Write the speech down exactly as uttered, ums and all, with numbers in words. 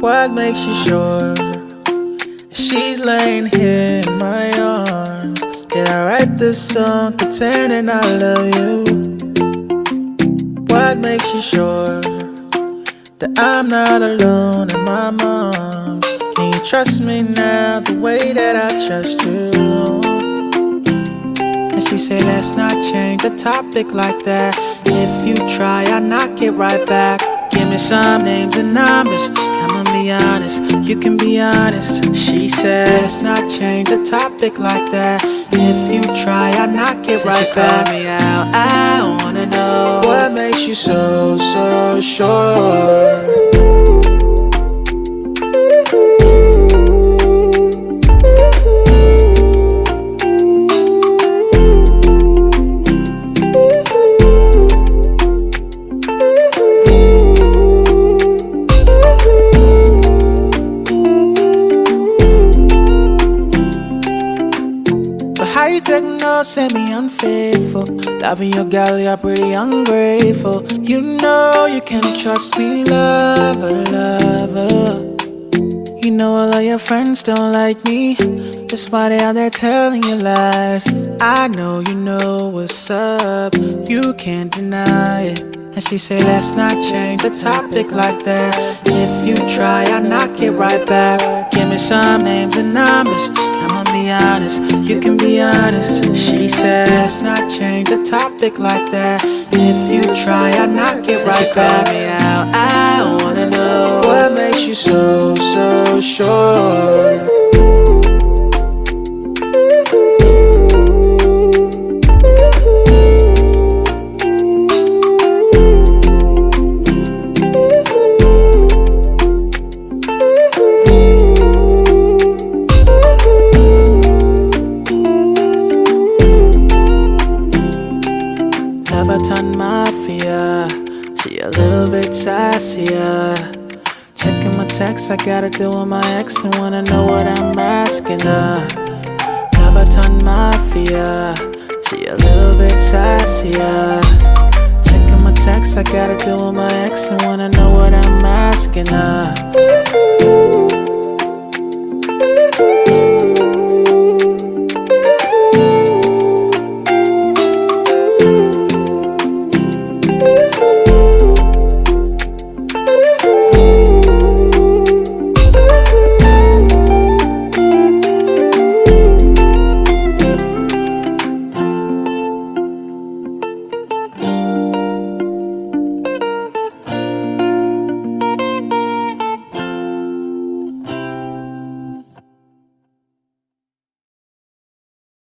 What makes you sure she's laying here in my arms? Did I write this song pretending I love you? What makes you sure that I'm not alone in my mom? Can you trust me now the way that I trust you? And she said, let's not change the topic like that. If you try, I'll knock it right back. Give me some names and numbers, I'ma be honest, you can be honest. She said, let's not change the topic like that. If you try, I'll knock it Since right you back. Call me out, I wanna know what makes you so, so sure. How you take no, say me unfaithful? Loving your girl, you're pretty ungrateful. You know you can trust me, lover, lover. You know all of your friends don't like me. That's why they out there telling you lies. I know you know what's up, you can't deny it. And she said, let's not change the topic like that. If you try, I'll knock it right back. Give me some names and numbers, I'ma be honest, you can be honest. She said, let's not change the topic like that. If you try, I'll knock it right back. Call me out, I wanna know what makes you so, so sure. Loverton Mafia, she a little bit sassier. Checking my texts, I gotta deal with my ex and wanna know what I'm asking her. Loverton Mafia, she a little bit sassier. Checking my texts, I gotta deal with my ex and wanna know what I'm asking her.